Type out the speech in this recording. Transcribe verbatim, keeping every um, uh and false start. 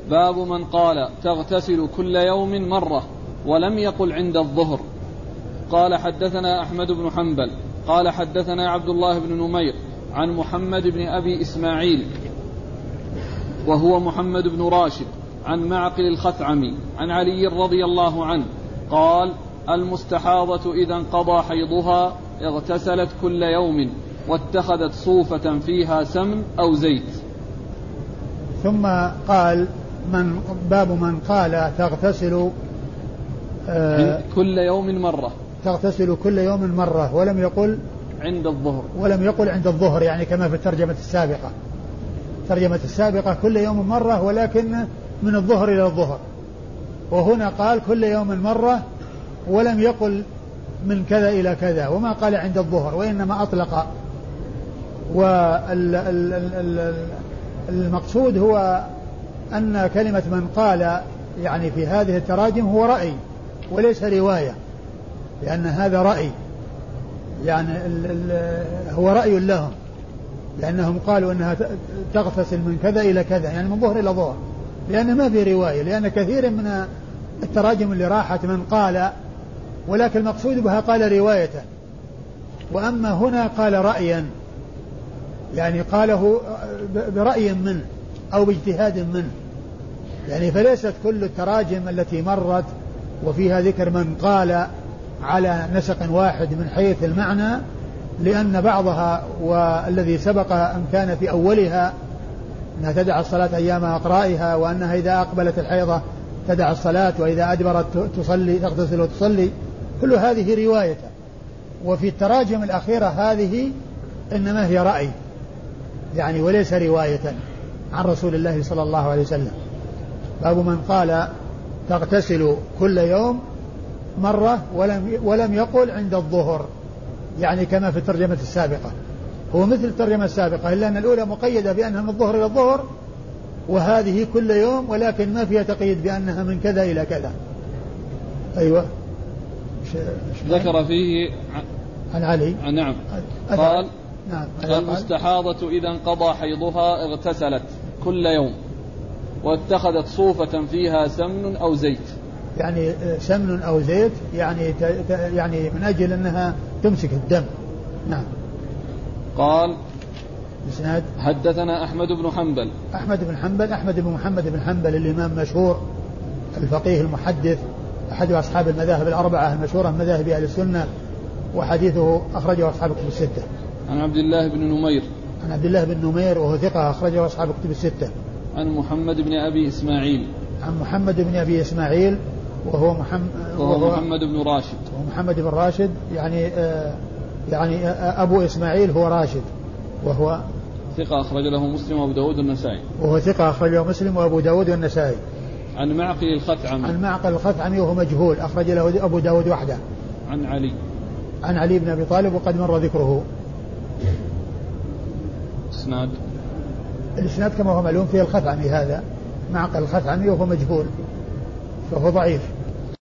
باب من قال تغتسل كل يوم مرة ولم يقل عند الظهر. قال حدثنا أحمد بن حنبل قال حدثنا عبد الله بن نمير عن محمد بن أبي إسماعيل وهو محمد بن راشد عن معقل الخثعمي عن علي رضي الله عنه قال المستحاضة إذا انقضى حيضها اغتسلت كل يوم واتخذت صوفة فيها سمن أو زيت. ثم قال من باب من قال تغتسل آه كل يوم مرة تغتسل كل يوم مرة ولم يقل عند الظهر ولم يقل عند الظهر، يعني كما في الترجمة السابقة. الترجمة السابقة كل يوم مرة ولكن من الظهر إلى الظهر، وهنا قال كل يوم مرة ولم يقل من كذا إلى كذا، وما قال عند الظهر وإنما أطلق. والمقصود هو أن كلمة من قال يعني في هذه التراجم هو رأي وليس رواية، لأن هذا رأي، يعني ال ال هو رأي لهم، لأنهم قالوا أنها تغتسل من كذا إلى كذا، يعني من ظهر إلى ظهر، لأن ما في رواية، لأن كثير من التراجم اللي راحت من قال، ولكن المقصود بها قال رواية. وأما هنا قال رأيا، يعني قاله برأي منه أو باجتهاد منه، يعني فليست كل التراجم التي مرت وفيها ذكر من قال على نسق واحد من حيث المعنى، لأن بعضها والذي سبق أن كان في أولها أنها تدع الصلاة أيام أقرائها، وأنها إذا أقبلت الحيضة تدع الصلاة، وإذا أدبرت تصلي تغتسل وتصلي، كل هذه رواية. وفي التراجم الأخيرة هذه إنما هي رأي، يعني وليس رواية عن رسول الله صلى الله عليه وسلم. باب من قال تغتسل كل يوم مرة ولم ولم يقل عند الظهر، يعني كما في الترجمة السابقة، هو مثل الترجمة السابقة، إلا أن الأولى مقيدة بأنها من الظهر إلى الظهر، وهذه كل يوم، ولكن ما فيها تقييد بأنها من كذا إلى كذا. أيوة. ذكر فيه عن علي. نعم. قال نعم. المستحاضة إذا انقضى حيضها اغتسلت كل يوم واتخذت صوفة فيها سمن أو زيت، يعني سمن أو زيت، يعني يعني من أجل أنها تمسك الدم. نعم. قال إسناد حدثنا أحمد بن حنبل أحمد بن حنبل أحمد بن محمد بن حنبل الإمام مشهور الفقيه المحدث، أحد أصحاب المذاهب الأربعة المشهورة من مذاهب أهل السنة، وحديثه أخرجه أصحاب الكتب الستة. عن عبد الله بن نمير عن عبد الله بن نمير وهو ثقة أخرجه أصحاب الكتب الستة. عن محمد بن أبي إسماعيل عن محمد بن أبي إسماعيل وهو محمد وهو محمد بن راشد وهو محمد بن راشد، يعني آه يعني آه أبو إسماعيل هو راشد، وهو ثقة أخرج له مسلم وأبو داود والنسائي. وهو ثقة أخرج له مسلم وأبو داود والنسائي. عن معقل الخثعمي عن معقل الخثعمي وهو مجهول، أخرج له أبو داود وحده. عن علي عن علي بن أبي طالب وقد مر ذكره. إسناد الإسناد كما هو معلوم فيه الخثعمي، هذا معقل الخثعمي وهو مجهول فهو ضعيف.